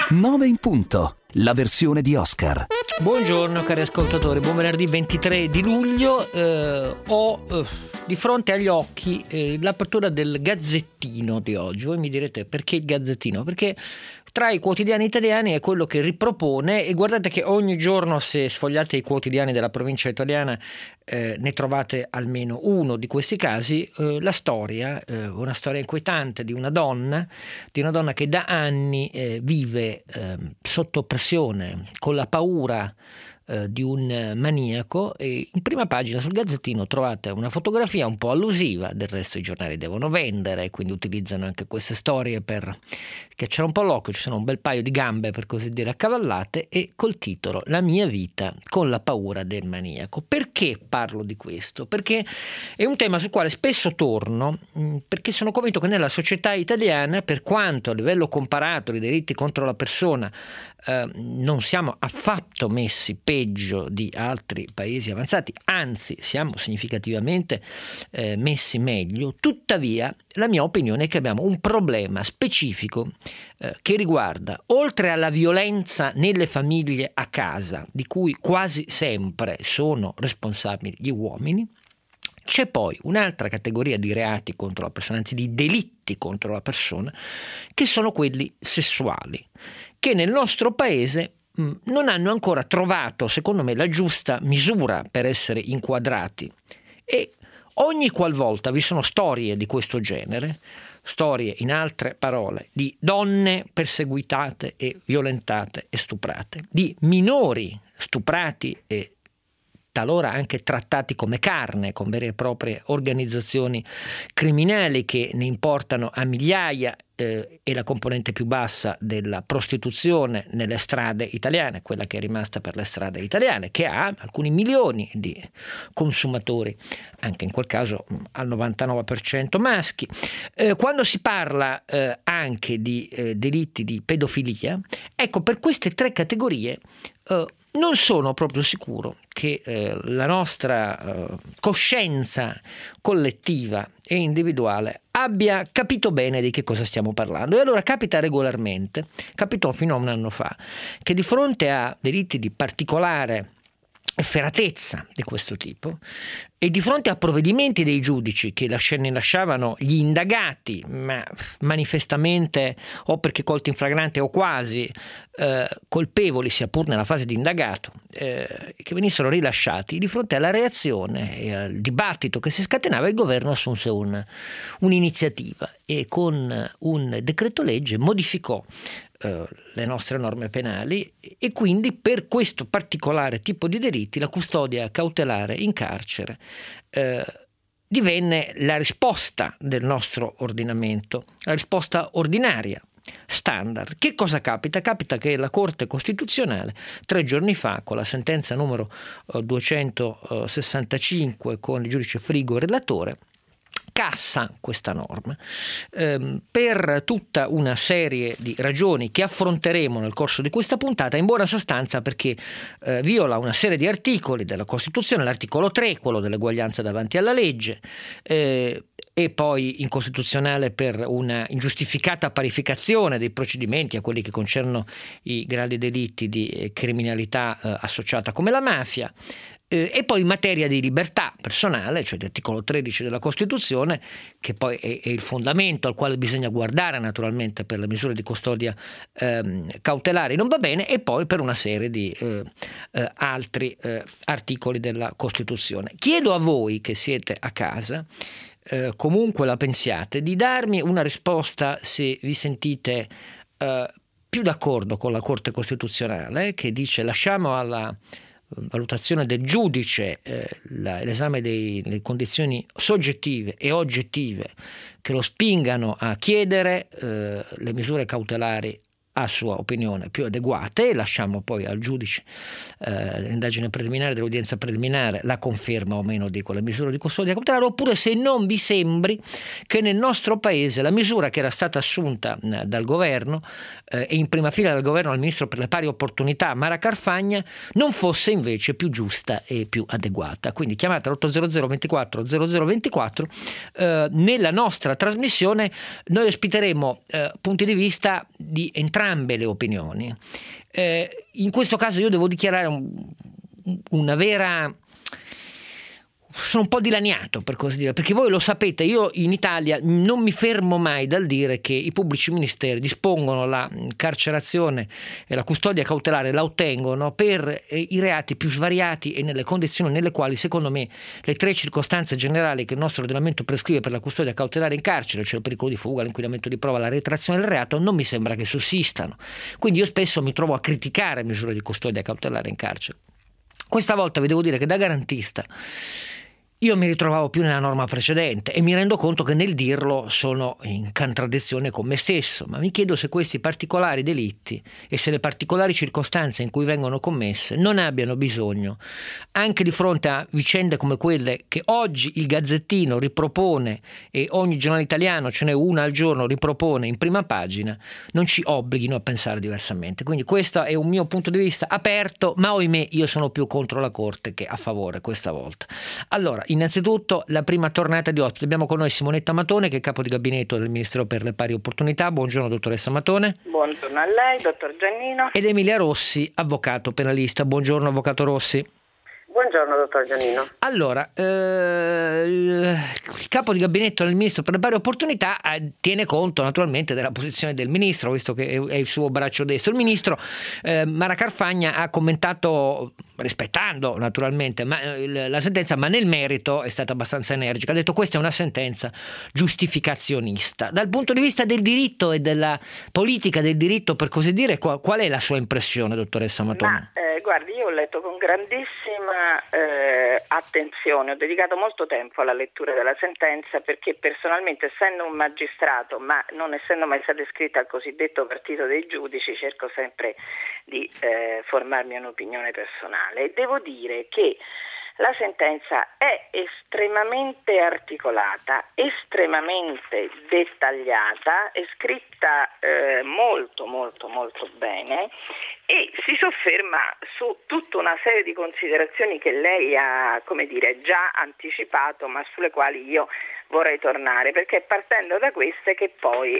9 in punto, la versione di Oscar. Buongiorno cari ascoltatori, buon venerdì 23 di luglio. Ho di fronte agli occhi l'apertura del Gazzettino di oggi. Voi mi direte perché il Gazzettino? Perché tra i quotidiani italiani è quello che ripropone, e guardate che ogni giorno, se sfogliate i quotidiani della provincia italiana, ne trovate almeno uno di questi casi, la storia, una storia inquietante di una donna che da anni vive sotto pressione, con la paura di un maniaco. E in prima pagina sul Gazzettino trovate una fotografia un po' allusiva, del resto i giornali devono vendere, quindi utilizzano anche queste storie per schiacciare un po' l'occhio. Ci sono un bel paio di gambe, per così dire, accavallate, e col titolo "La mia vita con la paura del maniaco". Perché parlo di questo? Perché è un tema sul quale spesso torno, perché sono convinto che nella società italiana, per quanto a livello comparato i delitti contro la persona non siamo affatto messi peggio di altri paesi avanzati, anzi siamo significativamente messi meglio, tuttavia la mia opinione è che abbiamo un problema specifico che riguarda, oltre alla violenza nelle famiglie a casa, di cui quasi sempre sono responsabili gli uomini, c'è poi un'altra categoria di reati contro la persona, anzi di delitti contro la persona, che sono quelli sessuali, che nel nostro paese non hanno ancora trovato, secondo me, la giusta misura per essere inquadrati. E ogni qualvolta vi sono storie di questo genere, storie, in altre parole, di donne perseguitate e violentate e stuprate, di minori stuprati e talora anche trattati come carne, con vere e proprie organizzazioni criminali che ne importano a migliaia, e la componente più bassa della prostituzione nelle strade italiane, quella che è rimasta per le strade italiane, che ha alcuni milioni di consumatori, anche in quel caso al 99% maschi. Quando si parla anche di delitti di pedofilia, ecco, per queste tre categorie non sono proprio sicuro che la nostra coscienza collettiva e individuale abbia capito bene di che cosa stiamo parlando. E allora capita regolarmente, capitò fino a un anno fa, che di fronte a delitti di particolare efferatezza di questo tipo, e di fronte a provvedimenti dei giudici che ne lasciavano gli indagati, ma manifestamente o perché colti in flagrante o quasi colpevoli, sia pur nella fase di indagato, che venissero rilasciati, di fronte alla reazione e al dibattito che si scatenava, il governo assunse un'iniziativa e con un decreto legge modificò le nostre norme penali, e quindi per questo particolare tipo di delitti la custodia cautelare in carcere divenne la risposta del nostro ordinamento, la risposta ordinaria, standard. Che cosa capita? Capita che la Corte Costituzionale 3 giorni fa, con la sentenza numero 265, con il giudice Frigo relatore, cassa questa norma per tutta una serie di ragioni che affronteremo nel corso di questa puntata, in buona sostanza perché viola una serie di articoli della Costituzione, l'articolo 3, quello dell'eguaglianza davanti alla legge, e poi incostituzionale per una ingiustificata parificazione dei procedimenti a quelli che concernono i grandi delitti di criminalità associata come la mafia, e poi in materia di libertà personale, cioè l'articolo 13 della Costituzione, che poi è il fondamento al quale bisogna guardare naturalmente per le misure di custodia cautelari, non va bene, e poi per una serie di altri articoli della Costituzione. Chiedo a voi che siete a casa, comunque la pensiate, di darmi una risposta se vi sentite più d'accordo con la Corte Costituzionale, che dice lasciamo alla valutazione del giudice l'esame delle condizioni soggettive e oggettive che lo spingano a chiedere le misure cautelari a sua opinione più adeguate, e lasciamo poi al giudice dell'indagine preliminare, dell'udienza preliminare, la conferma o meno di quella misura di custodia cautelare, oppure se non vi sembri che nel nostro paese la misura che era stata assunta dal governo e in prima fila dal governo al ministro per le pari opportunità Mara Carfagna non fosse invece più giusta e più adeguata. Quindi chiamate l'800 24 0024. Nella nostra trasmissione noi ospiteremo punti di vista di entrambi entrambe le opinioni. In questo caso io devo dichiarare una vera... Sono un po' dilaniato, per così dire, perché voi lo sapete, io in Italia non mi fermo mai dal dire che i pubblici ministeri dispongono la carcerazione e la custodia cautelare, la ottengono per i reati più svariati e nelle condizioni nelle quali, secondo me, le 3 circostanze generali che il nostro ordinamento prescrive per la custodia cautelare in carcere, cioè il pericolo di fuga, l'inquinamento di prova, la reiterazione del reato, non mi sembra che sussistano. Quindi io spesso mi trovo a criticare misure di custodia cautelare in carcere. Questa volta vi devo dire che da garantista io mi ritrovavo più nella norma precedente e mi rendo conto che nel dirlo sono in contraddizione con me stesso, ma mi chiedo se questi particolari delitti e se le particolari circostanze in cui vengono commesse non abbiano bisogno, anche di fronte a vicende come quelle che oggi il Gazzettino ripropone e ogni giornale italiano, ce n'è una al giorno, ripropone in prima pagina, non ci obblighino a pensare diversamente. Quindi questo è un mio punto di vista aperto, ma ohimè io sono più contro la Corte che a favore questa volta. Allora, innanzitutto la prima tornata di ospiti. Abbiamo con noi Simonetta Matone, che è capo di gabinetto del Ministero per le Pari Opportunità. Buongiorno dottoressa Matone. Buongiorno a lei, dottor Giannino. Ed Emilia Rossi, avvocato penalista. Buongiorno avvocato Rossi. Buongiorno dottor Giannino. Allora, il capo di gabinetto del Ministro per le Pari Opportunità tiene conto naturalmente della posizione del Ministro, visto che è il suo braccio destro. Il Ministro Mara Carfagna ha commentato, rispettando naturalmente la sentenza, ma nel merito è stata abbastanza energica. Ha detto questa è una sentenza giustificazionista. Dal punto di vista del diritto e della politica del diritto, per così dire, qual è la sua impressione, dottoressa Matone? Guardi, io ho letto con grandissima attenzione, ho dedicato molto tempo alla lettura della sentenza perché personalmente, essendo un magistrato ma non essendo mai stata iscritta al cosiddetto partito dei giudici, cerco sempre di formarmi un'opinione personale e devo dire che la sentenza è estremamente articolata, estremamente dettagliata, è scritta molto bene e si sofferma su tutta una serie di considerazioni che lei ha, già anticipato, ma sulle quali io vorrei tornare, perché partendo da queste che poi,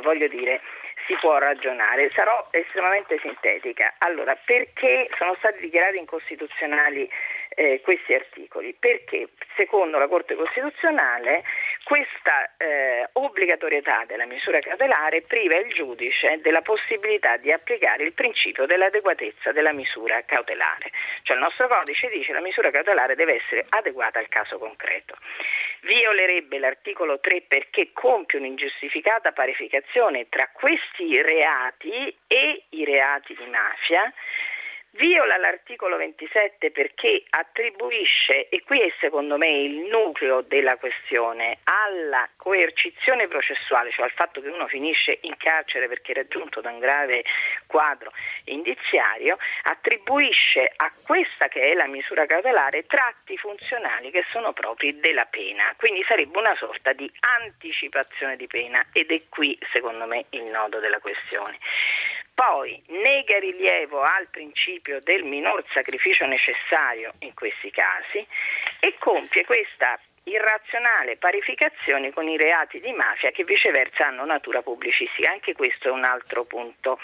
si può ragionare. Sarò estremamente sintetica. Allora, perché sono stati dichiarati incostituzionali questi articoli? Perché secondo la Corte Costituzionale questa obbligatorietà della misura cautelare priva il giudice della possibilità di applicare il principio dell'adeguatezza della misura cautelare. Cioè il nostro codice dice che la misura cautelare deve essere adeguata al caso concreto. Violerebbe l'articolo 3 perché compie un'ingiustificata parificazione tra questi reati e i reati di mafia. Viola l'articolo 27 perché attribuisce, e qui è secondo me il nucleo della questione, alla coercizione processuale, cioè al fatto che uno finisce in carcere perché è raggiunto da un grave quadro indiziario, attribuisce a questa che è la misura cautelare tratti funzionali che sono propri della pena, quindi sarebbe una sorta di anticipazione di pena ed è qui secondo me il nodo della questione. Poi nega rilievo al principio del minor sacrificio necessario in questi casi e compie questa irrazionale parificazione con i reati di mafia che viceversa hanno natura pubblicistica. Anche questo è un altro punto,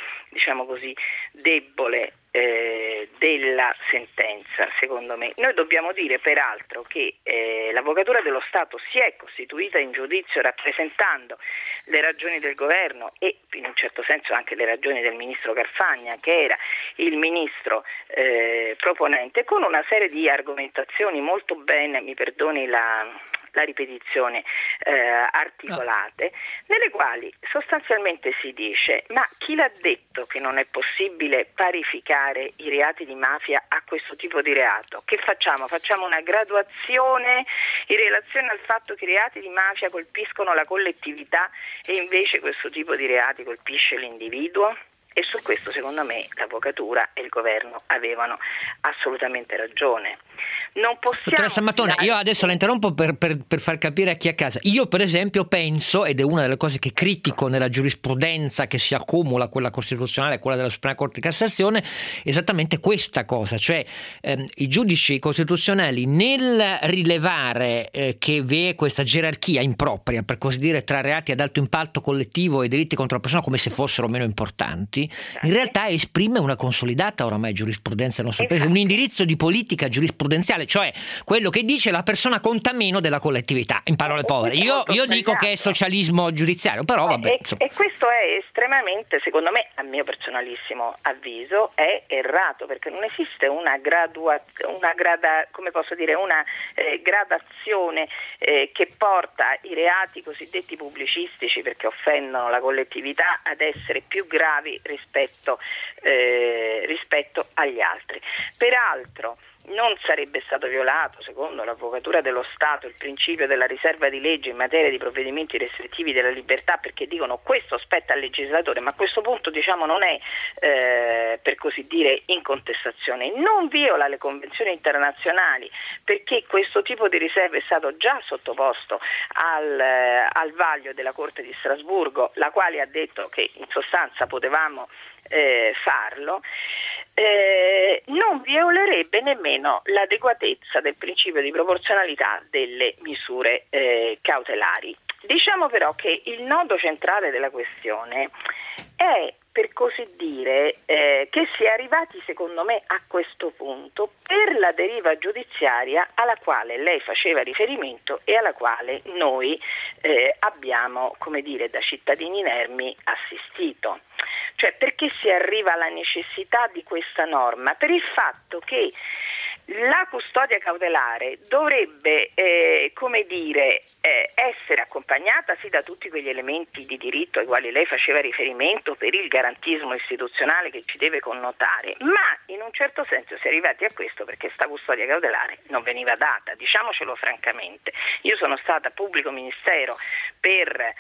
debole della sentenza, secondo me. Noi dobbiamo dire peraltro che l'Avvocatura dello Stato si è costituita in giudizio rappresentando le ragioni del governo e in un certo senso anche le ragioni del ministro Carfagna, che era il ministro proponente, con una serie di argomentazioni molto bene, mi perdoni la ripetizione, articolate, nelle quali sostanzialmente si dice: ma chi l'ha detto che non è possibile parificare i reati di mafia a questo tipo di reato? Che facciamo? Facciamo una graduazione in relazione al fatto che i reati di mafia colpiscono la collettività e invece questo tipo di reati colpisce l'individuo? E su questo secondo me l'Avvocatura e il Governo avevano assolutamente ragione. Non possiamo. Dottoressa Mattone, io adesso la interrompo per far capire a chi è a casa. Io per esempio penso, ed è una delle cose che critico nella giurisprudenza che si accumula, quella costituzionale e quella della Suprema Corte di Cassazione, esattamente questa cosa, cioè i giudici costituzionali nel rilevare che vi è questa gerarchia impropria, per così dire, tra reati ad alto impatto collettivo e delitti contro la persona come se fossero meno importanti, in realtà esprime una consolidata oramai giurisprudenza nel nostro paese, un indirizzo di politica giurisprudenziale, cioè quello che dice la persona conta meno della collettività, in parole povere. Io dico che è socialismo giudiziario, però vabbè. E questo è estremamente, secondo me, a mio personalissimo avviso, è errato, perché non esiste una gradazione che porta i reati cosiddetti pubblicistici, perché offendono la collettività, ad essere più gravi rispetto agli altri. Peraltro non sarebbe stato violato, secondo l'Avvocatura dello Stato, il principio della riserva di legge in materia di provvedimenti restrittivi della libertà, perché dicono questo spetta al legislatore, ma a questo punto non è per così dire in contestazione. Non viola le convenzioni internazionali, perché questo tipo di riserva è stato già sottoposto al vaglio della Corte di Strasburgo, la quale ha detto che in sostanza potevamo farlo. Non violerebbe nemmeno l'adeguatezza del principio di proporzionalità delle misure cautelari. Diciamo però che il nodo centrale della questione è, per così dire, che si è arrivati secondo me a questo punto per la deriva giudiziaria alla quale lei faceva riferimento e alla quale noi abbiamo, come dire, da cittadini inermi assistito. Cioè, perché si arriva alla necessità di questa norma? Per il fatto che la custodia cautelare dovrebbe, essere accompagnata sì da tutti quegli elementi di diritto ai quali lei faceva riferimento per il garantismo istituzionale che ci deve connotare, ma in un certo senso si è arrivati a questo perché questa custodia cautelare non veniva data, diciamocelo francamente. Io sono stata pubblico ministero per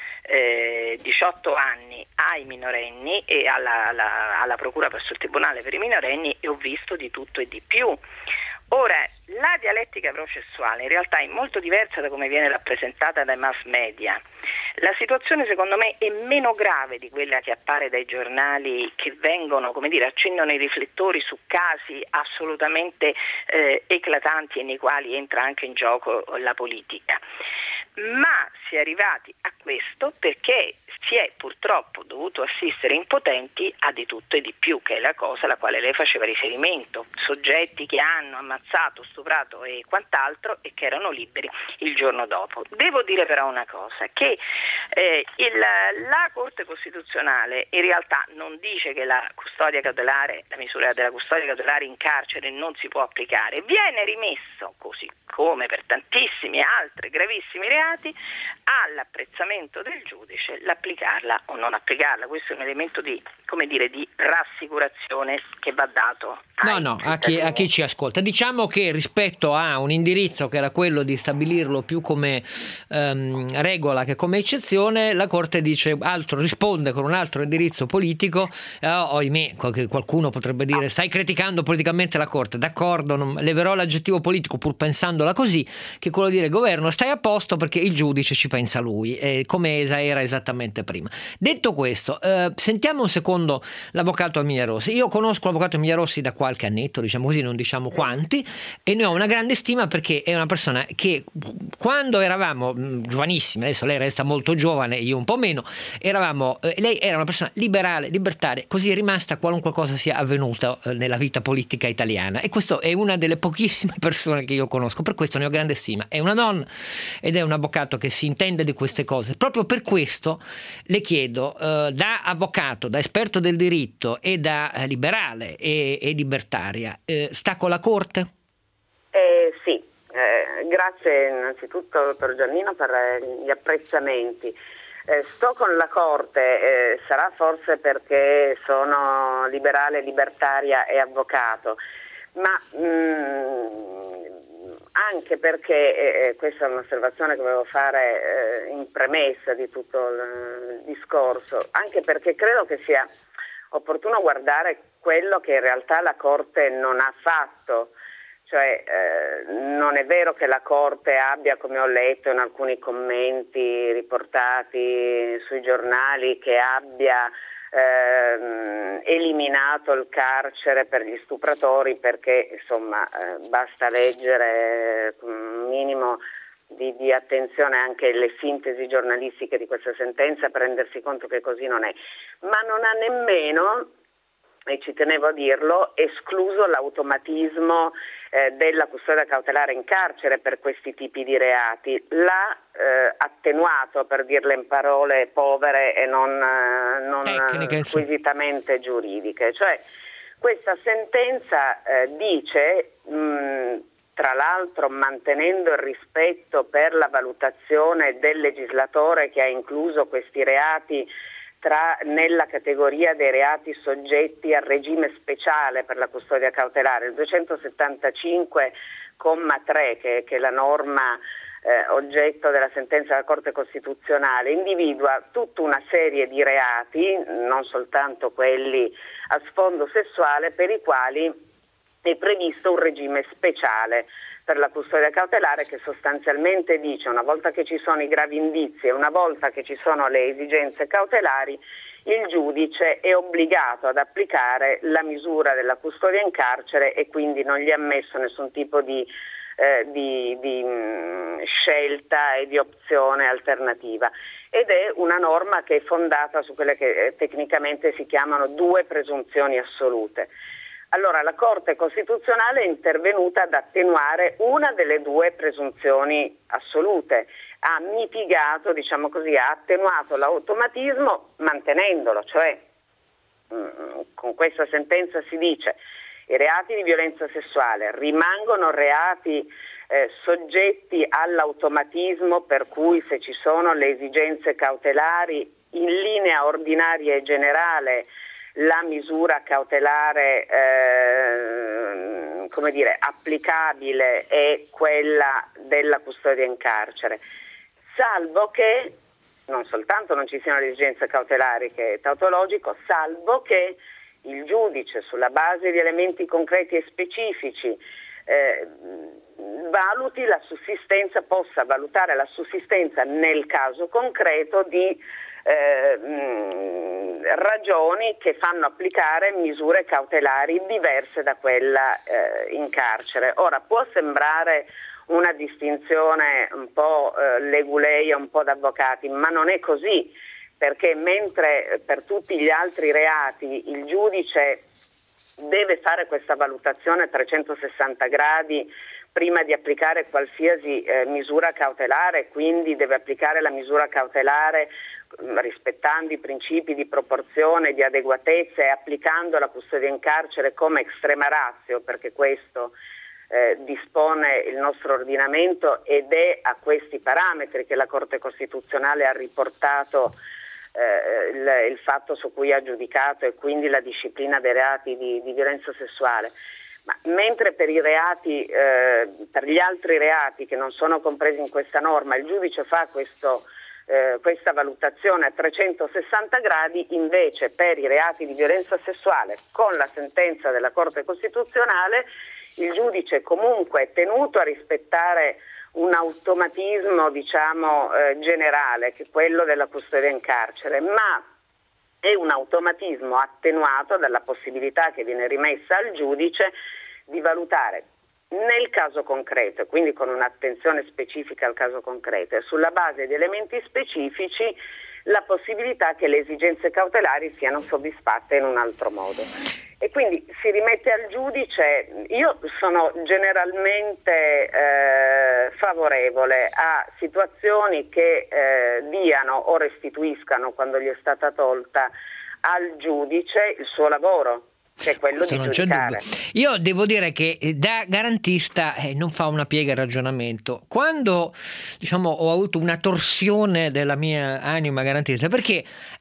18 anni ai minorenni e alla procura presso il tribunale per i minorenni e ho visto di tutto e di più. Ora, la dialettica processuale in realtà è molto diversa da come viene rappresentata dai mass media. La situazione secondo me è meno grave di quella che appare dai giornali che vengono, accendono i riflettori su casi assolutamente eclatanti e nei quali entra anche in gioco la politica. Ma si è arrivati a questo perché si è purtroppo dovuto assistere impotenti a di tutto e di più, che è la cosa alla quale lei faceva riferimento, soggetti che hanno ammazzato, stuprato e quant'altro e che erano liberi il giorno dopo. Devo dire però una cosa, che la Corte Costituzionale in realtà non dice che la custodia cautelare, la misura della custodia cautelare in carcere non si può applicare, viene rimesso, così come per tantissimi altri gravissimi reati, all'apprezzamento del giudice l'applicarla o non applicarla. Questo è un elemento di rassicurazione che va dato a chi ci ascolta. Diciamo che rispetto a un indirizzo che era quello di stabilirlo più come regola che come eccezione, la Corte risponde con un altro indirizzo politico. Ohimè, qualcuno potrebbe dire stai criticando politicamente la Corte, d'accordo, non leverò l'aggettivo politico pur pensandola così, che quello di dire governo stai a posto perché il giudice ci pensa lui, come era esattamente prima. Detto questo, sentiamo un secondo l'avvocato Emilia Rossi. Io conosco l'avvocato Emilia Rossi da qualche annetto, diciamo così, non diciamo quanti, e ne ho una grande stima perché è una persona che quando eravamo giovanissimi, adesso lei resta molto giovane, io un po' meno, lei era una persona liberale, libertaria, così è rimasta qualunque cosa sia avvenuta nella vita politica italiana, e questo è una delle pochissime persone che io conosco, per questo ne ho grande stima. È una donna ed è un avvocato che si intende di queste cose. Proprio per questo le chiedo, da avvocato, da esperto del diritto e da liberale e libertaria, sta con la Corte? Sì, grazie innanzitutto dottor Giannino per gli apprezzamenti. Sto con la Corte, sarà forse perché sono liberale, libertaria e avvocato, ma anche perché, questa è un'osservazione che volevo fare in premessa di tutto il discorso, anche perché credo che sia opportuno guardare quello che in realtà la Corte non ha fatto, Cioè non è vero che la Corte abbia, come ho letto in alcuni commenti riportati sui giornali, che abbia eliminato il carcere per gli stupratori, perché insomma basta leggere un minimo di attenzione anche alle sintesi giornalistiche di questa sentenza per rendersi conto che così non è, ma non ha nemmeno, e ci tenevo a dirlo, escluso l'automatismo della custodia cautelare in carcere per questi tipi di reati, l'ha attenuato, per dirle in parole povere e non squisitamente giuridiche. Cioè questa sentenza dice, tra l'altro mantenendo il rispetto per la valutazione del legislatore che ha incluso questi reati nella categoria dei reati soggetti al regime speciale per la custodia cautelare, il 275,3, che è la norma oggetto della sentenza della Corte Costituzionale, individua tutta una serie di reati, non soltanto quelli a sfondo sessuale, per i quali è previsto un regime speciale per la custodia cautelare, che sostanzialmente dice: una volta che ci sono i gravi indizi e una volta che ci sono le esigenze cautelari, il giudice è obbligato ad applicare la misura della custodia in carcere e quindi non gli è ammesso nessun tipo di scelta e di opzione alternativa. Ed è una norma che è fondata su quelle che tecnicamente si chiamano due presunzioni assolute. Allora la Corte Costituzionale è intervenuta ad attenuare una delle due presunzioni assolute, ha mitigato, diciamo così, ha attenuato l'automatismo mantenendolo, cioè con questa sentenza si dice: i reati di violenza sessuale rimangono reati soggetti all'automatismo, per cui se ci sono le esigenze cautelari in linea ordinaria e generale la misura cautelare applicabile è quella della custodia in carcere, salvo che non soltanto non ci siano le esigenze cautelari, che è tautologico, salvo che il giudice, sulla base di elementi concreti e specifici, valuti la sussistenza, possa valutare la sussistenza nel caso concreto di ragioni che fanno applicare misure cautelari diverse da quella in carcere. Ora, può sembrare una distinzione un po' leguleia, un po' da avvocati, ma non è così, perché mentre per tutti gli altri reati il giudice deve fare questa valutazione a 360 gradi prima di applicare qualsiasi misura cautelare, quindi deve applicare la misura cautelare rispettando i principi di proporzione, di adeguatezza e applicando la custodia in carcere come extrema ratio, perché questo dispone il nostro ordinamento, ed è a questi parametri che la Corte Costituzionale ha riportato il fatto su cui ha giudicato, e quindi la disciplina dei reati di violenza sessuale. Ma mentre per i reati, per gli altri reati che non sono compresi in questa norma, il giudice fa questa valutazione a 360 gradi, invece per i reati di violenza sessuale, con la sentenza della Corte Costituzionale, il giudice comunque è tenuto a rispettare un automatismo, generale, che è quello della custodia in carcere, ma è un automatismo attenuato dalla possibilità che viene rimessa al giudice di valutare nel caso concreto, quindi con un'attenzione specifica al caso concreto, e sulla base di elementi specifici la possibilità che le esigenze cautelari siano soddisfatte in un altro modo. E quindi si rimette al giudice. Io sono generalmente favorevole a situazioni che diano o restituiscano, quando gli è stata tolta, al giudice il suo lavoro, che è quello di giudicare. Io devo dire che da garantista non fa una piega il ragionamento. Quando ho avuto una torsione della mia anima garantista, perché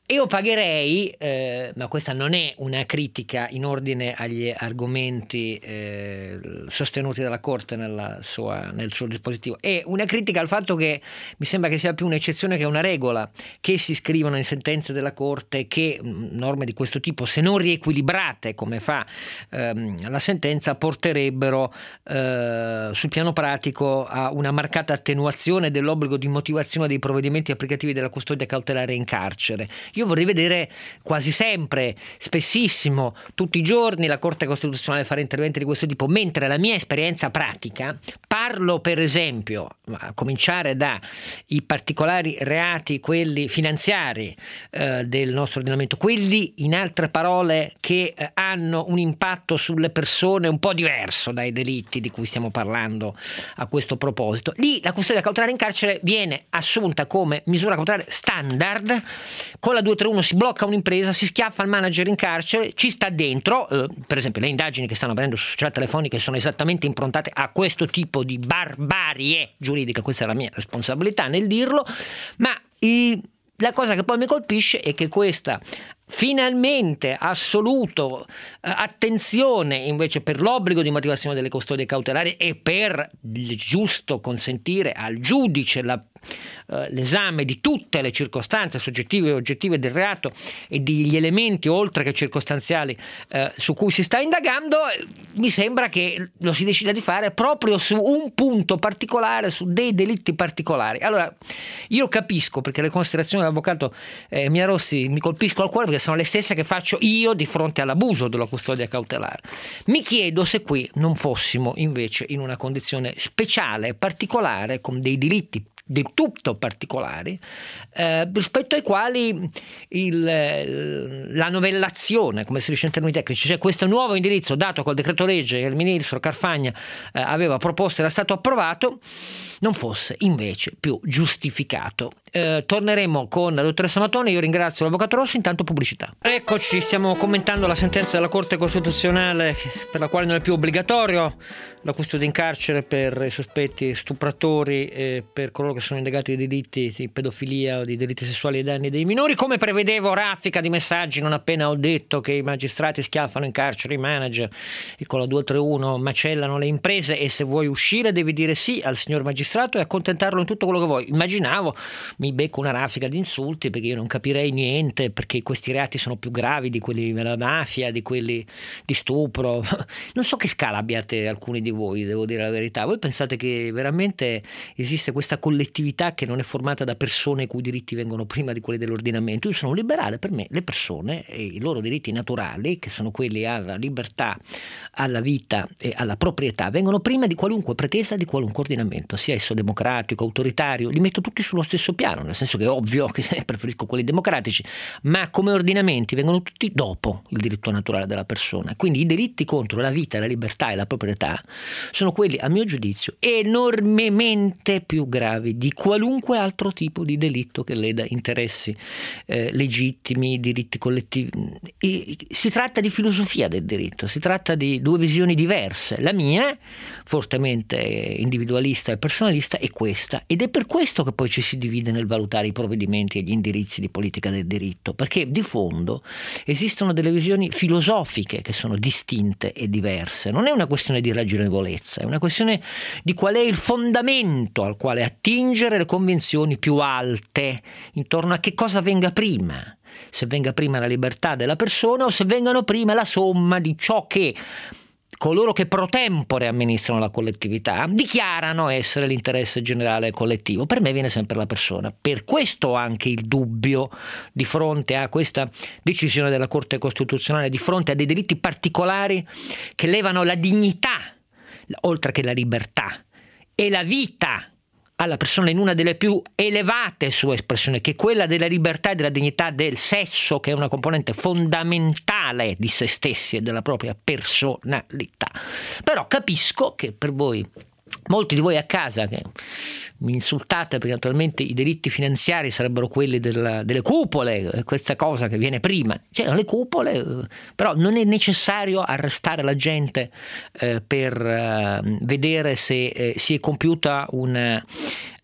Io pagherei, ma questa non è una critica in ordine agli argomenti sostenuti dalla Corte nel suo dispositivo, è una critica al fatto che mi sembra che sia più un'eccezione che una regola, che si scrivono in sentenze della Corte che norme di questo tipo, se non riequilibrate come fa la sentenza, porterebbero sul piano pratico a una marcata attenuazione dell'obbligo di motivazione dei provvedimenti applicativi della custodia cautelare in carcere. Io vorrei vedere quasi sempre, spessissimo, tutti i giorni la Corte Costituzionale fare interventi di questo tipo, mentre la mia esperienza pratica, parlo per esempio, a cominciare dai particolari reati, quelli finanziari del nostro ordinamento, quelli in altre parole che hanno un impatto sulle persone un po' diverso dai delitti di cui stiamo parlando a questo proposito. Lì la custodia cautelare in carcere viene assunta come misura cautelare standard. Con la 231 si blocca un'impresa, si schiaffa il manager in carcere, ci sta dentro, per esempio le indagini che stanno avvenendo su società telefoniche sono esattamente improntate a questo tipo di barbarie giuridica, questa è la mia responsabilità nel dirlo, ma la cosa che poi mi colpisce è che questa finalmente assoluto attenzione invece per l'obbligo di motivazione delle custodie cautelari e per il giusto consentire al giudice l'esame di tutte le circostanze soggettive e oggettive del reato e degli elementi oltre che circostanziali su cui si sta indagando, mi sembra che lo si decida di fare proprio su un punto particolare, su dei delitti particolari. Allora io capisco, perché le considerazioni dell'avvocato Mia Rossi mi colpiscono al cuore, perché sono le stesse che faccio io di fronte all'abuso della custodia cautelare. Mi chiedo se qui non fossimo invece in una condizione speciale, particolare, con dei diritti di tutto particolari, rispetto ai quali la novellazione, come si dice in termini tecnici, cioè questo nuovo indirizzo dato col decreto legge che il ministro Carfagna aveva proposto, era stato approvato, non fosse invece più giustificato. Torneremo con la dottoressa Mattoni. Io ringrazio l'avvocato Rossi, intanto pubblicità. Eccoci, stiamo commentando la sentenza della Corte Costituzionale per la quale non è più obbligatorio la custodia in carcere per i sospetti stupratori e per coloro che sono indagati di delitti di pedofilia o di delitti sessuali ai danni dei minori. Come prevedevo, raffica di messaggi non appena ho detto che i magistrati schiaffano in carcere i manager e con la 231 macellano le imprese, e se vuoi uscire devi dire sì al signor magistrato e accontentarlo in tutto quello che vuoi. Immaginavo mi becco una raffica di insulti perché io non capirei niente, perché questi reati sono più gravi di quelli della mafia, di quelli di stupro. Non so che scala abbiate alcuni di voi, devo dire la verità. Voi pensate che veramente esiste questa collettività che non è formata da persone i cui diritti vengono prima di quelli dell'ordinamento? Io sono un liberale, per me le persone e i loro diritti naturali, che sono quelli alla libertà, alla vita e alla proprietà, vengono prima di qualunque pretesa di qualunque ordinamento, sia esso democratico, autoritario. Li metto tutti sullo stesso piano, nel senso che è ovvio che preferisco quelli democratici, ma come ordinamenti vengono tutti dopo il diritto naturale della persona. Quindi i diritti contro la vita, la libertà e la proprietà sono quelli, a mio giudizio, enormemente più gravi di qualunque altro tipo di delitto che leda interessi legittimi, diritti collettivi. E si tratta di filosofia del diritto, si tratta di due visioni diverse. La mia, fortemente individualista e personalista, è questa, ed è per questo che poi ci si divide nel valutare i provvedimenti e gli indirizzi di politica del diritto, perché di fondo esistono delle visioni filosofiche che sono distinte e diverse. Non è una questione di ragionevolezza, è una questione di qual è il fondamento al quale attingere le convinzioni più alte intorno a che cosa venga prima, se venga prima la libertà della persona o se vengano prima la somma di ciò che coloro che pro tempore amministrano la collettività dichiarano essere l'interesse generale collettivo. Per me viene sempre la persona. Per questo anche il dubbio di fronte a questa decisione della Corte Costituzionale, di fronte a dei delitti particolari che levano la dignità, oltre che la libertà, e la vita alla persona in una delle più elevate sue espressioni, che è quella della libertà e della dignità del sesso, che è una componente fondamentale di se stessi e della propria personalità. Però capisco che per voi, molti di voi a casa che mi insultate perché naturalmente i delitti finanziari sarebbero quelli delle cupole, questa cosa che viene prima, cioè le cupole, però non è necessario arrestare la gente per vedere se si è compiuta una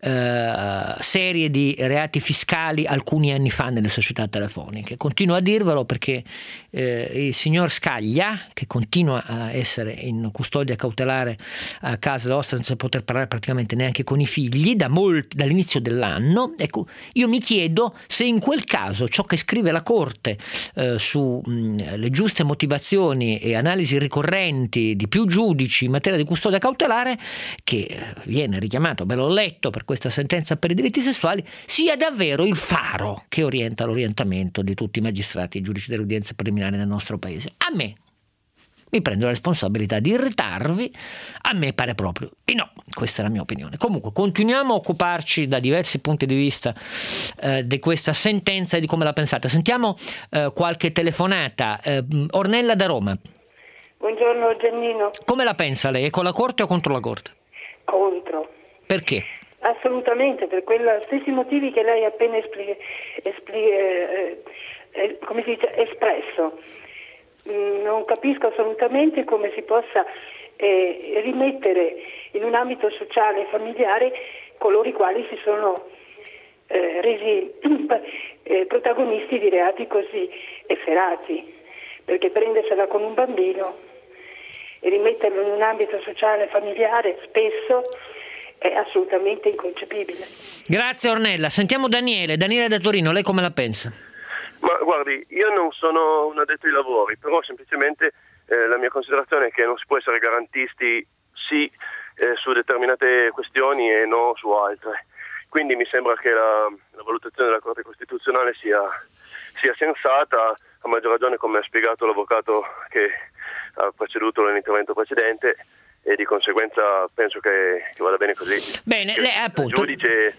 serie di reati fiscali alcuni anni fa nelle società telefoniche. Continuo a dirvelo perché il signor Scaglia, che continua a essere in custodia cautelare a casa nostra senza poter parlare praticamente neanche con i figli dall'inizio dell'anno, ecco, io mi chiedo se in quel caso ciò che scrive la Corte su le giuste motivazioni e analisi ricorrenti di più giudici in materia di custodia cautelare, che viene richiamato, ve l'ho letto, per questa sentenza per i delitti sessuali, sia davvero il faro che orienta l'orientamento di tutti i magistrati e giudici delle udienze preliminari nel nostro paese. A me, mi prendo la responsabilità di irritarvi, a me pare proprio di no, questa è la mia opinione. Comunque continuiamo a occuparci da diversi punti di vista di questa sentenza e di come la pensate. Sentiamo qualche telefonata. Ornella da Roma. Buongiorno Giannino. Come la pensa lei? È con la Corte o contro la Corte? Contro. Perché? Assolutamente, per quegli stessi motivi che lei ha appena espresso. Non capisco assolutamente come si possa rimettere in un ambito sociale e familiare coloro i quali si sono resi protagonisti di reati così efferati, perché prendersela con un bambino e rimetterlo in un ambito sociale e familiare spesso è assolutamente inconcepibile. Grazie Ornella. Sentiamo Daniele da Torino, lei come la pensa? Ma guardi, io non sono un addetto ai lavori, però semplicemente la mia considerazione è che non si può essere garantisti sì su determinate questioni e no su altre. Quindi mi sembra che la valutazione della Corte Costituzionale sia sensata, a maggior ragione come ha spiegato l'avvocato che ha preceduto l'intervento precedente, e di conseguenza penso che vada bene così. Bene, lei appunto... Il giudice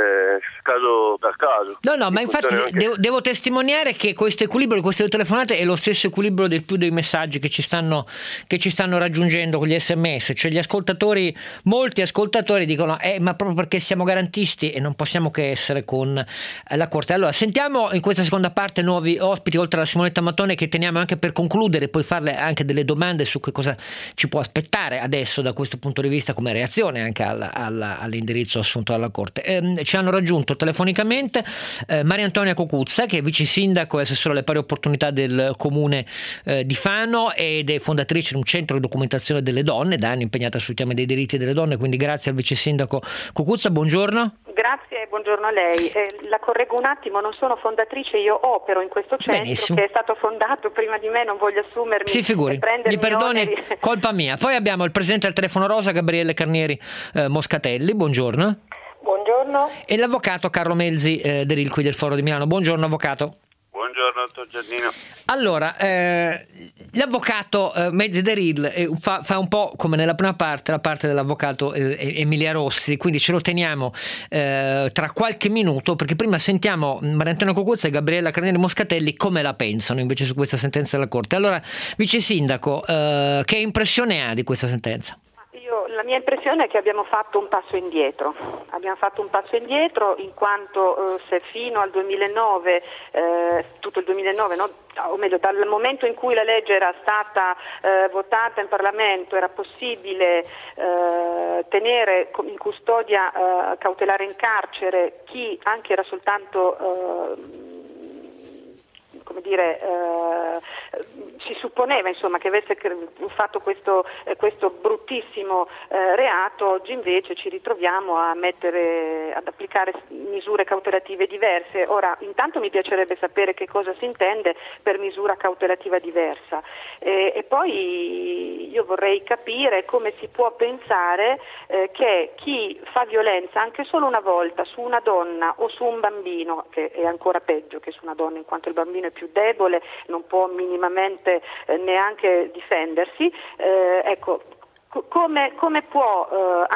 caso per caso. No, ma infatti devo testimoniare che questo equilibrio di queste due telefonate è lo stesso equilibrio del più dei messaggi che ci stanno raggiungendo con gli SMS, cioè molti ascoltatori dicono ma proprio perché siamo garantisti e non possiamo che essere con la Corte. Allora sentiamo in questa seconda parte nuovi ospiti oltre alla Simonetta Mattone, che teniamo anche per concludere, poi farle anche delle domande su che cosa ci può aspettare adesso da questo punto di vista come reazione anche all'indirizzo assunto dalla Corte. Ci hanno raggiunto telefonicamente Maria Antonia Cocuzza, che è vice sindaco e assessore alle pari opportunità del comune di Fano ed è fondatrice di un centro di documentazione delle donne, da anni impegnata sui temi dei diritti delle donne, quindi grazie al vice sindaco Cocuzza, buongiorno. Grazie e buongiorno a lei. La correggo un attimo, non sono fondatrice, io opero in questo centro. Benissimo. Che è stato fondato prima di me, non voglio assumermi. Sì, figuri, mi perdoni, oneri. Colpa mia. Poi abbiamo il presidente del telefono rosa Gabriele Carnieri Moscatelli, buongiorno. Buongiorno. E l'avvocato Carlo Melzi del Qui del Foro di Milano. Buongiorno avvocato. Buongiorno dottor Giannino. Allora, l'avvocato Melzi Deril fa un po' come nella prima parte, la parte dell'avvocato Emilia Rossi, quindi ce lo teniamo tra qualche minuto, perché prima sentiamo Maria Antonia Cocuzza e Gabriella Carnieri Moscatelli come la pensano invece su questa sentenza della Corte. Allora, vice sindaco, che impressione ha di questa sentenza? La mia impressione è che abbiamo fatto un passo indietro in quanto se fino al 2009, tutto il 2009, no? O meglio dal momento in cui la legge era stata votata in Parlamento era possibile tenere in custodia cautelare in carcere chi anche era soltanto si supponeva insomma che avesse fatto questo bruttissimo reato. Oggi invece ci ritroviamo ad applicare misure cautelative diverse. Ora, intanto mi piacerebbe sapere che cosa si intende per misura cautelativa diversa e poi io vorrei capire come si può pensare che chi fa violenza anche solo una volta su una donna o su un bambino, che è ancora peggio che su una donna in quanto il bambino è più debole, non può minimamente neanche difendersi, come può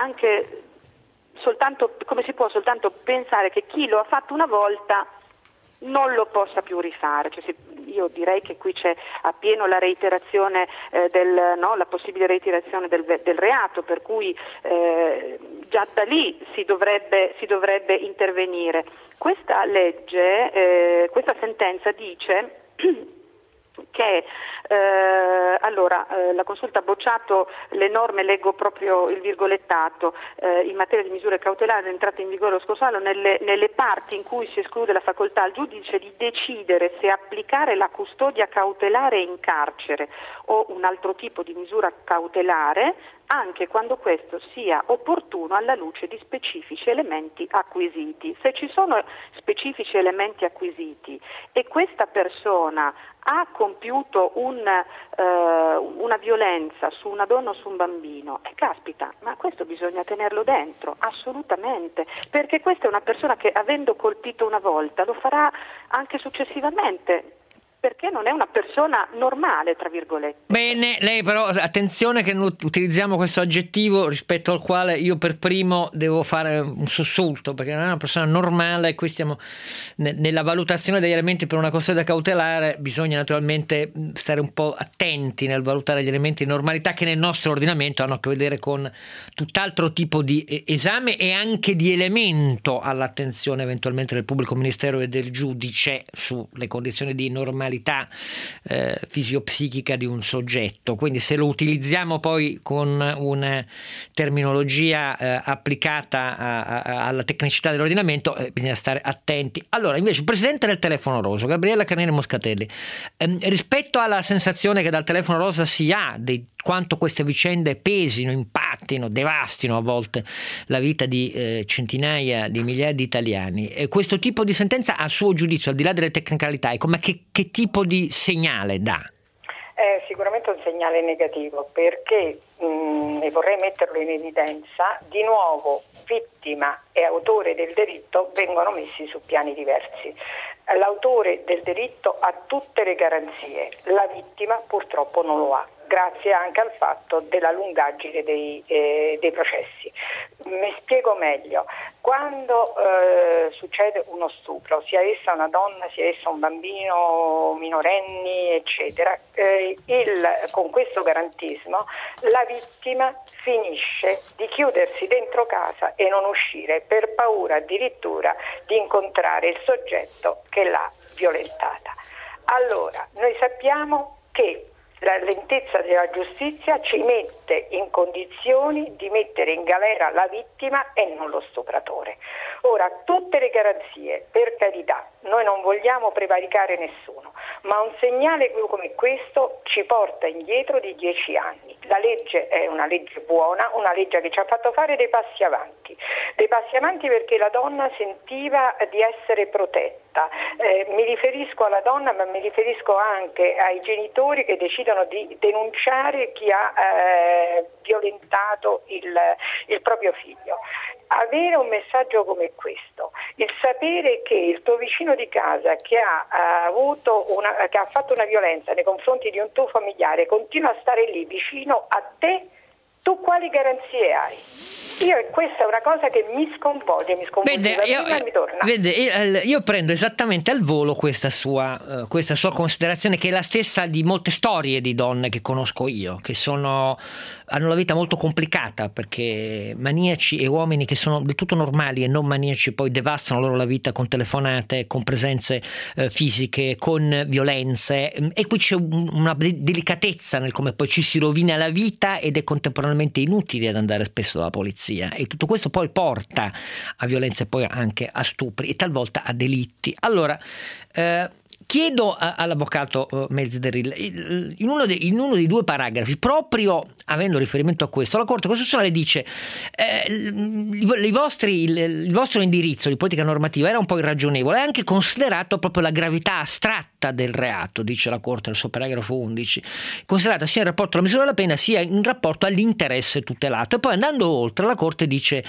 come si può soltanto pensare che chi lo ha fatto una volta non lo possa più rifare? Io direi che qui c'è appieno la reiterazione la possibile reiterazione del reato, per cui già da lì si dovrebbe intervenire. Questa legge, questa sentenza dice che la Consulta ha bocciato le norme, leggo proprio il virgolettato, in materia di misure cautelari entrate in vigore lo scorso anno nelle parti in cui si esclude la facoltà al giudice di decidere se applicare la custodia cautelare in carcere o un altro tipo di misura cautelare, anche quando questo sia opportuno alla luce di specifici elementi acquisiti. Se ci sono specifici elementi acquisiti e questa persona ha compiuto una violenza su una donna o su un bambino, caspita, ma questo bisogna tenerlo dentro, assolutamente, perché questa è una persona che, avendo colpito una volta, lo farà anche successivamente, perché non è una persona normale, tra virgolette. Bene, lei però attenzione che non utilizziamo questo aggettivo rispetto al quale io per primo devo fare un sussulto, perché non è una persona normale. Qui stiamo nella valutazione degli elementi per una custodia cautelare, bisogna naturalmente stare un po' attenti nel valutare gli elementi di normalità che nel nostro ordinamento hanno a che vedere con tutt'altro tipo di esame e anche di elemento all'attenzione eventualmente del pubblico ministero e del giudice sulle condizioni di normalità fisiopsichica di un soggetto. Quindi se lo utilizziamo poi con una terminologia applicata alla tecnicità dell'ordinamento, bisogna stare attenti. Allora, invece, il presidente del telefono rosa, Gabriella Carnini Moscatelli, rispetto alla sensazione che dal telefono rosa si ha di quanto queste vicende pesino, impattino, devastino a volte la vita di centinaia di migliaia di italiani, questo tipo di sentenza, a suo giudizio, al di là delle tecnicalità, che tipo di segnale dà? È sicuramente un segnale negativo, perché e vorrei metterlo in evidenza, di nuovo vittima e autore del delitto vengono messi su piani diversi. L'autore del delitto ha tutte le garanzie, la vittima purtroppo non lo ha, grazie anche al fatto della lungaggine dei processi. Mi spiego meglio. Quando succede uno stupro, sia essa una donna, sia essa un bambino, minorenni, eccetera, con questo garantismo la vittima finisce di chiudersi dentro casa e non uscire per paura addirittura di incontrare il soggetto che l'ha violentata. Allora, noi sappiamo che la lentezza della giustizia ci mette in condizioni di mettere in galera la vittima e non lo stupratore. Ora, tutte le garanzie, per carità, noi non vogliamo prevaricare nessuno, ma un segnale come questo ci porta indietro di 10 anni. La legge è una legge buona, una legge che ci ha fatto fare dei passi avanti perché la donna sentiva di essere protetta. Mi riferisco alla donna, ma mi riferisco anche ai genitori che decidono di denunciare chi ha violentato il proprio figlio. Avere un messaggio come questo, il sapere che il tuo vicino di casa che ha fatto una violenza nei confronti di un tuo familiare continua a stare lì vicino a te, tu quali garanzie hai? Questa è una cosa che mi sconvolge, mi torna. Io prendo esattamente al volo questa sua considerazione, che è la stessa di molte storie di donne che conosco io, che hanno la vita molto complicata, perché maniaci e uomini che sono del tutto normali e non maniaci poi devastano loro la vita con telefonate, con presenze fisiche, con violenze, e qui c'è una delicatezza nel come poi ci si rovina la vita ed è contemporaneamente inutile ad andare spesso dalla polizia, e tutto questo poi porta a violenze, poi anche a stupri e talvolta a delitti. Allora chiedo all'avvocato Melzi-Derrilla, in uno dei due paragrafi, proprio avendo riferimento a questo, la Corte Costituzionale dice il vostro indirizzo di politica normativa era un po' irragionevole, è anche considerato proprio la gravità astratta del reato, dice la Corte nel suo paragrafo 11, considerata sia in rapporto alla misura della pena sia in rapporto all'interesse tutelato. E poi, andando oltre, la Corte dice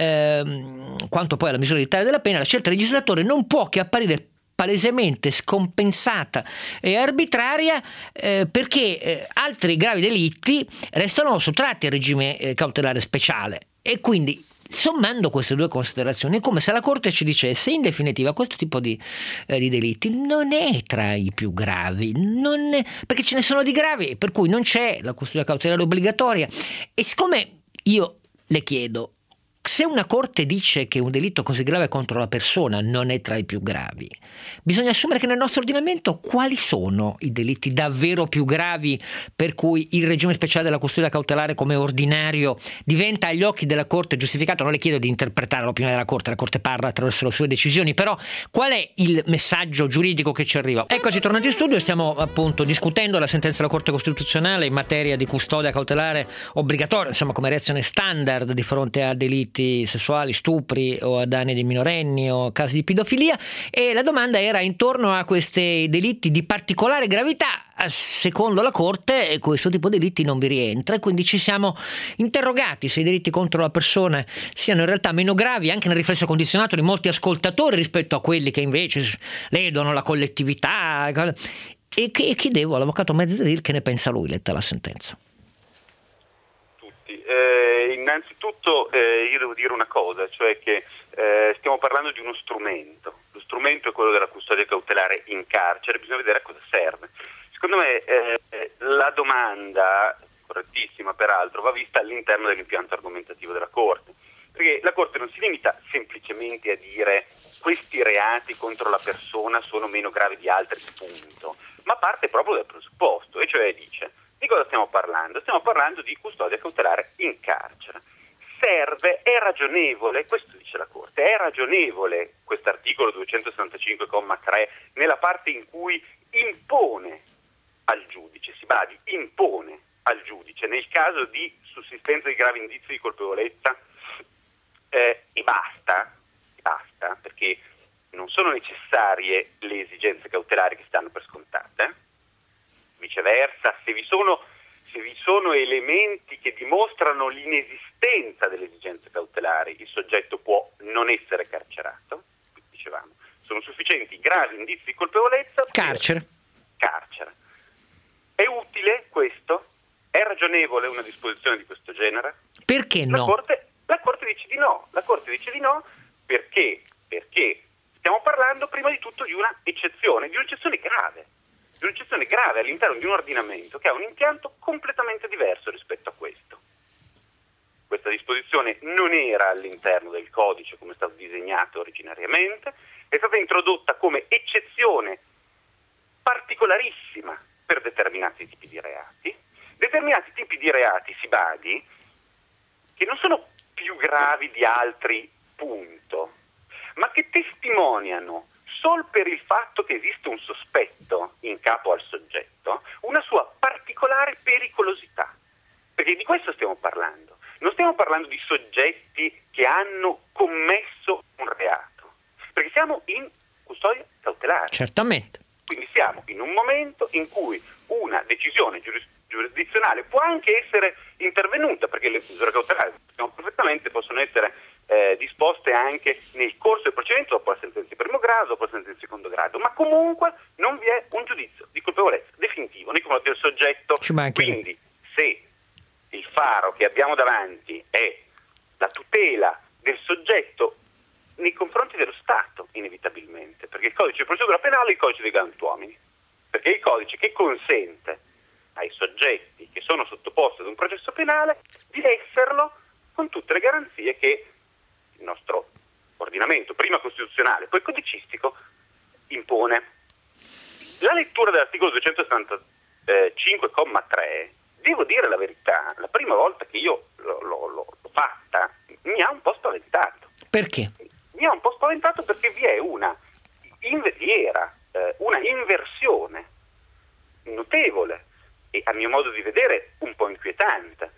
quanto poi alla misura della pena, la scelta del legislatore non può che apparire palesemente scompensata e arbitraria, perché altri gravi delitti restano sottratti al regime cautelare speciale. E quindi, sommando queste due considerazioni, è come se la Corte ci dicesse in definitiva questo tipo di delitti non è tra i più gravi, perché ce ne sono di gravi per cui non c'è la custodia cautelare obbligatoria. E siccome io le chiedo, se una corte dice che un delitto così grave contro la persona non è tra i più gravi, bisogna assumere che nel nostro ordinamento quali sono i delitti davvero più gravi per cui il regime speciale della custodia cautelare come ordinario diventa agli occhi della Corte giustificato. Non le chiedo di interpretare l'opinione della Corte, la Corte parla attraverso le sue decisioni, però qual è il messaggio giuridico che ci arriva? Eccoci tornati in studio e stiamo appunto discutendo la sentenza della Corte Costituzionale in materia di custodia cautelare obbligatoria, insomma come reazione standard di fronte a delitti sessuali, stupri o a danni di minorenni o casi di pedofilia, e la domanda era intorno a questi delitti di particolare gravità. Secondo la Corte questo tipo di delitti non vi rientra, e quindi ci siamo interrogati se i delitti contro la persona siano in realtà meno gravi, anche nel riflesso condizionato di molti ascoltatori, rispetto a quelli che invece ledono la collettività, e chiedevo all'avvocato Mezzadil che ne pensa lui, letta la sentenza. Innanzitutto io devo dire una cosa, cioè che stiamo parlando di uno strumento. Lo strumento è quello della custodia cautelare in carcere, bisogna vedere a cosa serve. Secondo me la domanda, correttissima peraltro, va vista all'interno dell'impianto argomentativo della Corte, perché la Corte non si limita semplicemente a dire questi reati contro la persona sono meno gravi di altri, punto, ma parte proprio dal presupposto, e cioè dice: di cosa stiamo parlando? Stiamo parlando di custodia cautelare in carcere. Serve, è ragionevole, questo dice la Corte, è ragionevole quest'articolo 265,3 nella parte in cui impone al giudice, si badi, impone al giudice nel caso di sussistenza di gravi indizi di colpevolezza e basta, perché non sono necessarie le esigenze cautelari che stanno per scontate. Viceversa, se vi sono elementi che dimostrano l'inesistenza delle esigenze cautelari, il soggetto può non essere carcerato. Dicevamo, sono sufficienti gravi indizi di colpevolezza. Carcere. È utile questo? È ragionevole una disposizione di questo genere? Perché no? La Corte dice di no. La Corte dice di no perché stiamo parlando prima di tutto di un'eccezione grave. Di un'eccezione grave all'interno di un ordinamento che ha un impianto completamente diverso rispetto a questo. Questa disposizione non era all'interno del codice come è stato disegnato originariamente, è stata introdotta come eccezione particolarissima per determinati tipi di reati. Determinati tipi di reati, si badi, che non sono più gravi di altri, punto, ma che testimoniano solo per il fatto che esiste un sospetto in capo al soggetto, una sua particolare pericolosità. Perché di questo stiamo parlando. Non stiamo parlando di soggetti che hanno commesso un reato, perché siamo in custodia cautelare. Certamente. Quindi siamo in un momento in cui una decisione giurisdizionale può anche essere intervenuta, perché le misure cautelari perfettamente possono essere disposte anche nel corso del procedimento, dopo la sentenza di primo grado, dopo la sentenza di secondo grado, ma comunque non vi è un giudizio di colpevolezza definitivo nei confronti del soggetto. Quindi se il faro che abbiamo davanti è la tutela del soggetto nei confronti dello Stato, inevitabilmente, perché il codice di procedura penale è il codice dei galantuomini, perché è il codice che consente ai soggetti che sono sottoposti ad un processo penale di esserlo con tutte le garanzie che il nostro ordinamento, prima costituzionale, poi codicistico, impone. La lettura dell'articolo 275,3, devo dire la verità, la prima volta che io l'ho fatta mi ha un po' spaventato. Perché? Mi ha un po' spaventato perché vi è una inversione notevole e, a mio modo di vedere, un po' inquietante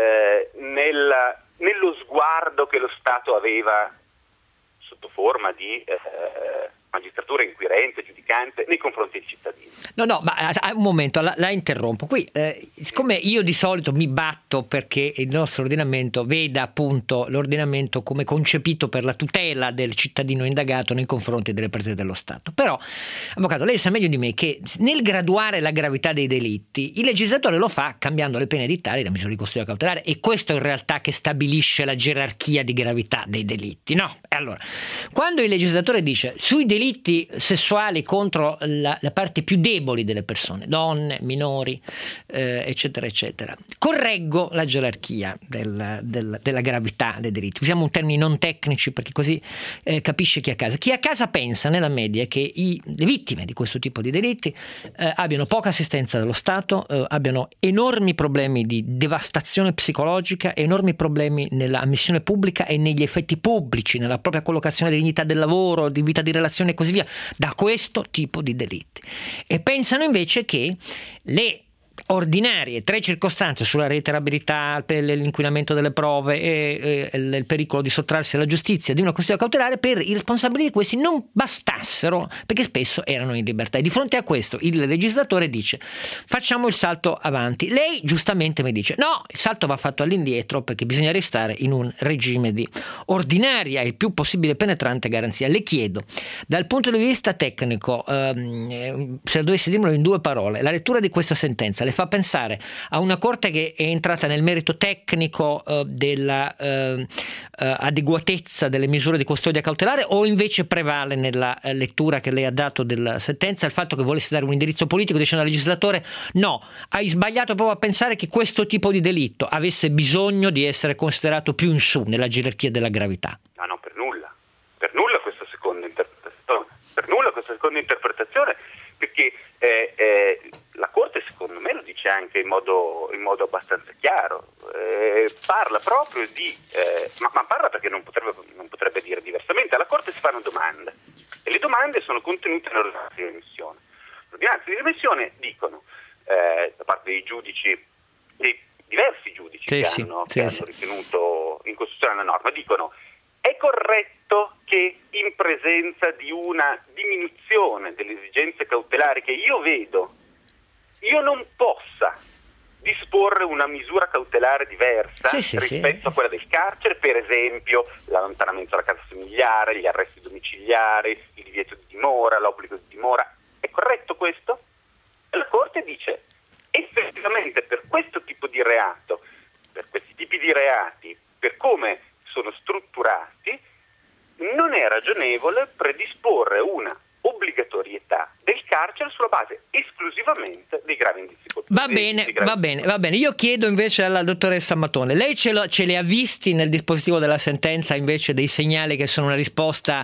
nello sguardo che lo Stato aveva sotto forma di magistratura inquirente, giudicante, nei confronti dei cittadini. No, ma un momento, la interrompo. Qui, siccome io di solito mi batto perché il nostro ordinamento veda appunto l'ordinamento come concepito per la tutela del cittadino indagato nei confronti delle partite dello Stato. Però, avvocato, lei sa meglio di me che nel graduare la gravità dei delitti, il legislatore lo fa cambiando le pene edittali e le misure di custodia cautelare, e questo in realtà che stabilisce la gerarchia di gravità dei delitti, no? E allora, quando il legislatore dice sui delitti delitti sessuali contro la parte più deboli delle persone, donne, minori, eccetera, eccetera. Correggo la gerarchia della gravità dei delitti. Usiamo un termini non tecnici perché così capisce chi è a casa. Chi è a casa pensa nella media che le vittime di questo tipo di delitti abbiano poca assistenza dello Stato, abbiano enormi problemi di devastazione psicologica, enormi problemi nella ammissione pubblica e negli effetti pubblici, nella propria collocazione di dignità del lavoro, di vita di relazione e così via, da questo tipo di delitti. E pensano invece che le ordinarie 3 circostanze sulla reiterabilità, l'inquinamento delle prove e il pericolo di sottrarsi alla giustizia di una custodia cautelare, per i responsabili di questi non bastassero, perché spesso erano in libertà. E di fronte a questo il legislatore dice: facciamo il salto avanti. Lei giustamente mi dice: no, il salto va fatto all'indietro perché bisogna restare in un regime di ordinaria e il più possibile penetrante garanzia. Le chiedo, dal punto di vista tecnico, se dovessi dirmelo in 2 parole, la lettura di questa sentenza le fa pensare a una corte che è entrata nel merito tecnico della adeguatezza delle misure di custodia cautelare, o invece prevale nella lettura che lei ha dato della sentenza il fatto che volesse dare un indirizzo politico dicendo al legislatore: no, hai sbagliato proprio a pensare che questo tipo di delitto avesse bisogno di essere considerato più in su nella gerarchia della gravità? No, per nulla questa seconda interpretazione, perché la Corte secondo me lo dice anche in modo abbastanza chiaro, parla proprio di ma parla perché non potrebbe dire diversamente. Alla Corte si fanno domande e le domande sono contenute nell'ordinanza di remissione. L'ordinanza di remissione dicono da parte dei giudici, dei diversi giudici che hanno ritenuto incostituzionale la norma, dicono: è corretto che in presenza di una diminuzione delle esigenze cautelari che io vedo, io non possa disporre una misura cautelare diversa rispetto a quella del carcere, per esempio l'allontanamento dalla casa familiare, gli arresti domiciliari, il divieto di dimora, l'obbligo di dimora. È corretto questo? E la Corte dice: effettivamente per questo tipo di reato, per questi tipi di reati, per come sono strutturati, non è ragionevole predisporre una obbligatorietà del carcere sulla base esclusivamente dei gravi indizi colposi. Va bene. Io chiedo invece alla dottoressa Mattone: lei ce li ha visti nel dispositivo della sentenza invece dei segnali che sono una risposta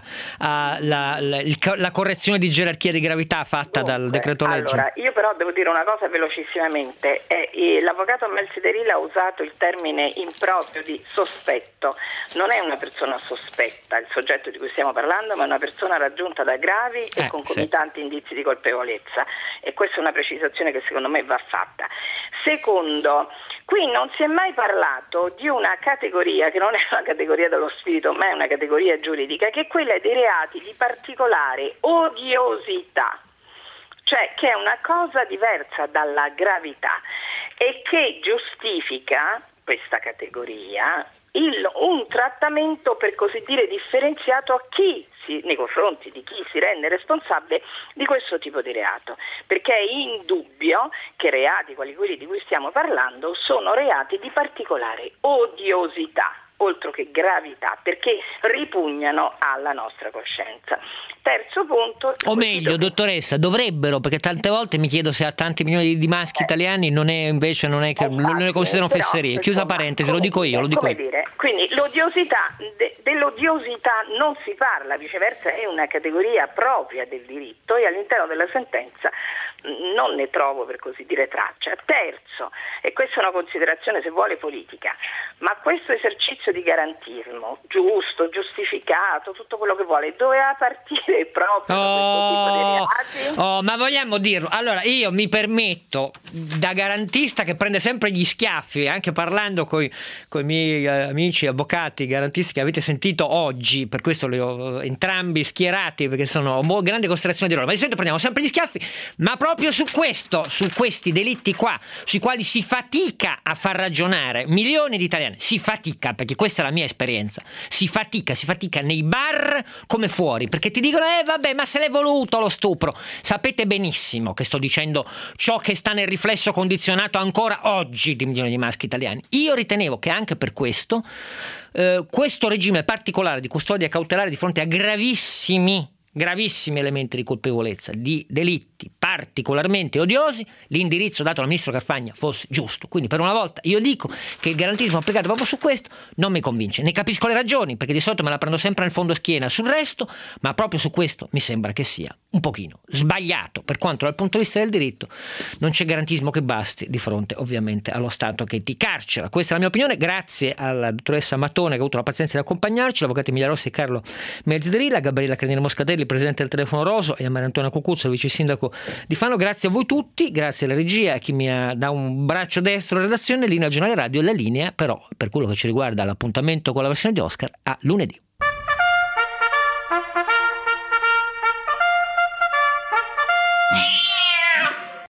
alla correzione di gerarchia di gravità fatta dal decreto legge? Allora, io però devo dire una cosa velocissimamente. L'avvocato Melsideril ha usato il termine improprio di sospetto. Non è una persona sospetta il soggetto di cui stiamo parlando, ma è una persona raggiunta da gravi e concomitanti indizi di colpevolezza, e questa è una precisazione che secondo me va fatta. Secondo, qui non si è mai parlato di una categoria che non è una categoria dello spirito, ma è una categoria giuridica, che è quella dei reati di particolare odiosità, cioè che è una cosa diversa dalla gravità e che giustifica questa categoria un trattamento, per così dire, differenziato nei confronti di chi si rende responsabile di questo tipo di reato, perché è indubbio che reati quali quelli di cui stiamo parlando sono reati di particolare odiosità, oltre che gravità, perché ripugnano alla nostra coscienza. Terzo punto. O meglio, dottoressa, dovrebbero, perché tante volte mi chiedo se a tanti milioni di maschi italiani non è che non le considerano fesserie. Chiusa parentesi, lo dico io. Quindi l'odiosità, dell'odiosità non si parla, viceversa è una categoria propria del diritto e all'interno della sentenza non ne trovo, per così dire, traccia. Terzo, e questa è una considerazione se vuole politica, ma questo esercizio di garantismo, giusto, giustificato, tutto quello che vuole, doveva partire proprio da questo tipo di reati? Ma vogliamo dirlo? Allora, io mi permetto, da garantista che prende sempre gli schiaffi, anche parlando con i miei amici avvocati garantisti che avete sentito oggi, per questo li ho entrambi schierati, perché sono grande considerazione di loro, ma di solito prendiamo sempre gli schiaffi, ma proprio su questi delitti qua, sui quali si fatica a far ragionare milioni di italiani, si fatica, perché questa è la mia esperienza, si fatica nei bar come fuori, perché ti dicono vabbè, ma se l'è voluto lo stupro. Sapete benissimo che sto dicendo ciò che sta nel riflesso condizionato ancora oggi di milioni di maschi italiani. Io ritenevo che anche per questo regime particolare di custodia cautelare di fronte a gravissimi gravissimi elementi di colpevolezza, di delitti particolarmente odiosi, l'indirizzo dato dal ministro Carfagna fosse giusto. Quindi per una volta io dico che il garantismo applicato proprio su questo non mi convince. Ne capisco le ragioni, perché di solito me la prendo sempre nel fondo schiena sul resto, ma proprio su questo mi sembra che sia un pochino sbagliato, per quanto dal punto di vista del diritto non c'è garantismo che basti di fronte ovviamente allo Stato che ti carcera. Questa è la mia opinione, grazie alla dottoressa Mattone che ha avuto la pazienza di accompagnarci, l'avvocato Emilia Rossi e Carlo Mezzderilla, Gabriella Cardinale Moscatelli, presidente del Telefono Roso, e a Maria Antonia Cucuzzo, vice sindaco di Fano. Grazie a voi tutti, grazie alla regia, a chi mi dà un braccio destro in redazione, linea al giornale radio e la linea però per quello che ci riguarda l'appuntamento con la versione di Oscar a lunedì.